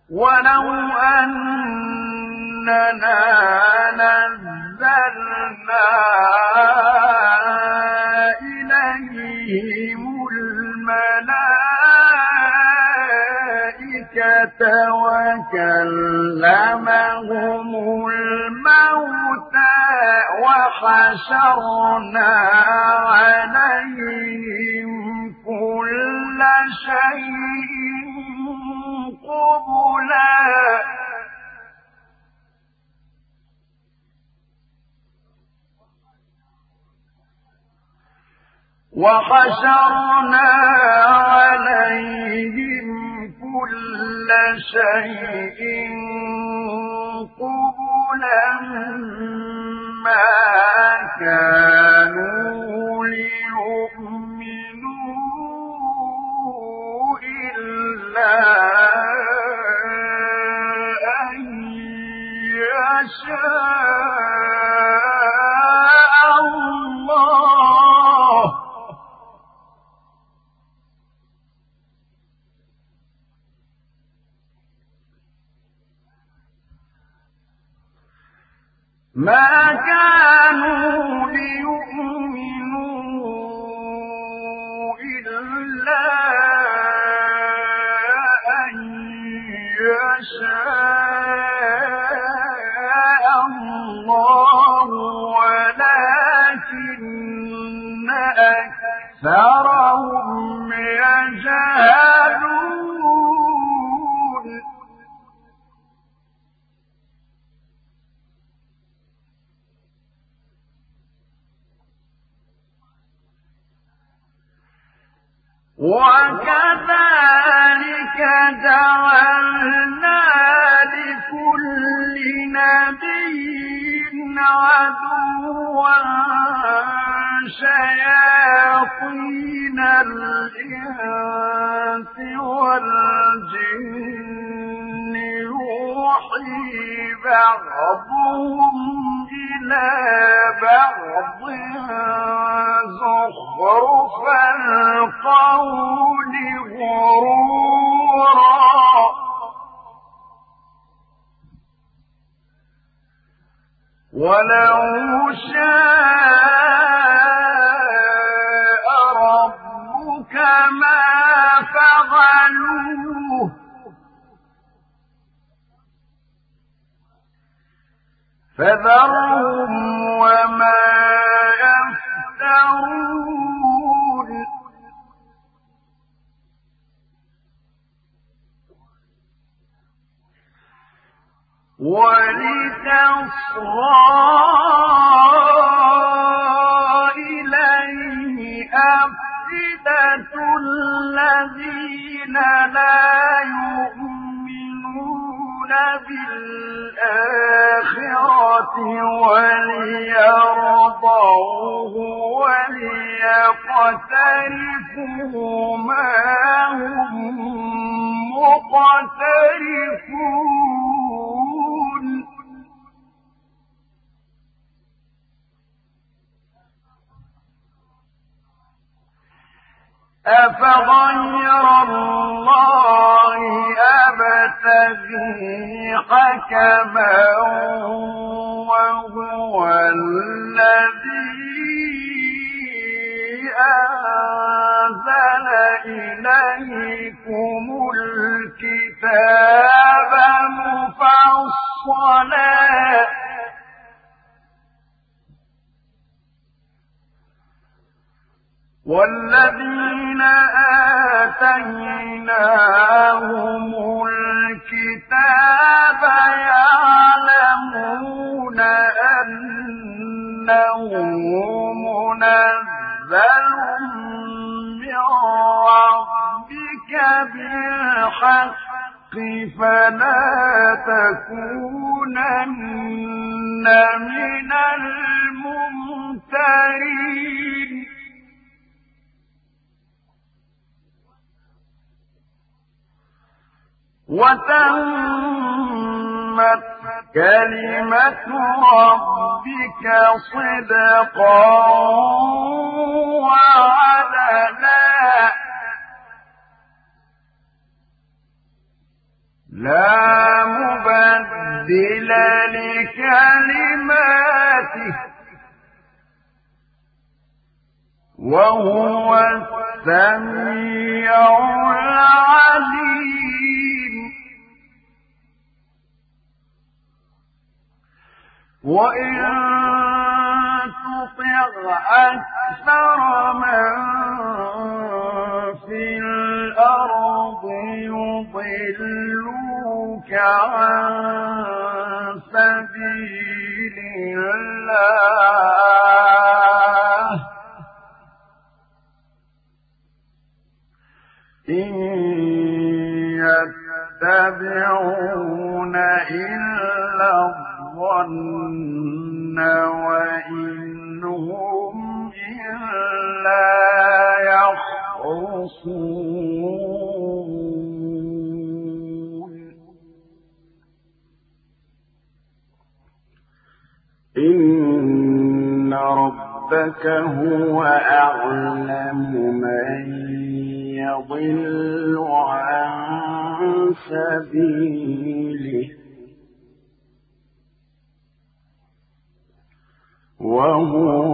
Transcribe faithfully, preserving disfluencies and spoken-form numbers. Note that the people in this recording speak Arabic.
ولو أننا نزلنا إليهم الملائكة وكلمهم الموتى وحشرنا عليهم كل شيء قبلا وحشرنا عليهم كل شيء قبلا ما كانوا ليؤمنوا إلا أن يشاء الله ما كانوا ليؤمنوا إلا أن يشاء الله ولكن أكثرهم يجهلون وكذلك جعلنا لكل نبي عدوا شياطين الإنس والجن يوحي بعضهم إلى بعض زخرف القول غرورا ولو شاء ربك ما فعلوه فذرهم وما يفترون ولتصغى إليه أفئدة الذين لا يؤمنون بالآخرة وليرضوه وليقترفوا ما هم مقترفون أفغير الله أبتغي حكما وهو الذي أنزل إليكم الكتاب مفصلا والذين آتيناهم الكتاب يعلمون أنه منزل من ربك بالحق فلا تكونن من الممترين وتمت كلمة ربك صدقا وعدلا لا مبدل لكلماته وهو السميع العليم وإن تطع أكثر من في الأرض يضلوك عن سبيل الله إن يتبعون إلا الظن وإن هم إلا يخرصون إن ربك هو أعلم من يضل عن سبيله وهو